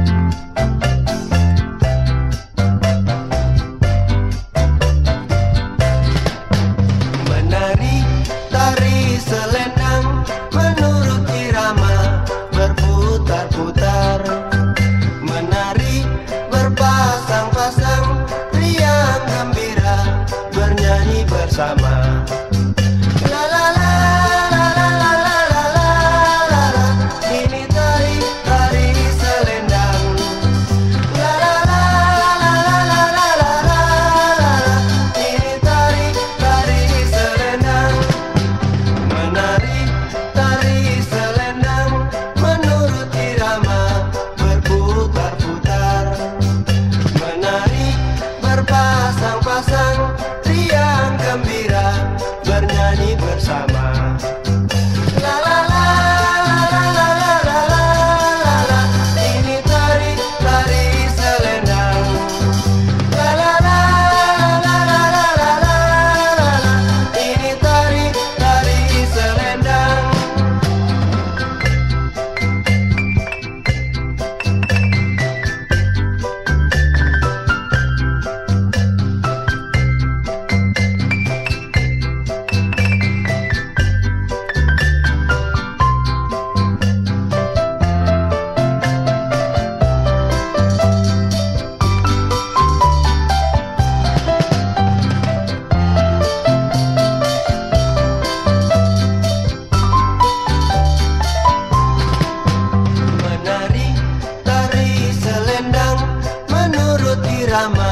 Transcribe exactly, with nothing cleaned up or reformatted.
bersama. La la la la la la la la la la la. Ini tari tari selendang. La la la la la la la la la la. Ini tari tari selendang. Menari tari selendang menurut irama berputar-putar. Menari berpasang-pasang riang gembira bernyanyi bersama. La la la la la la la la la la. Ini tari tari selendang. La la la la la la la la la. Ini tari tari selendang. Menari tari selendang menurut irama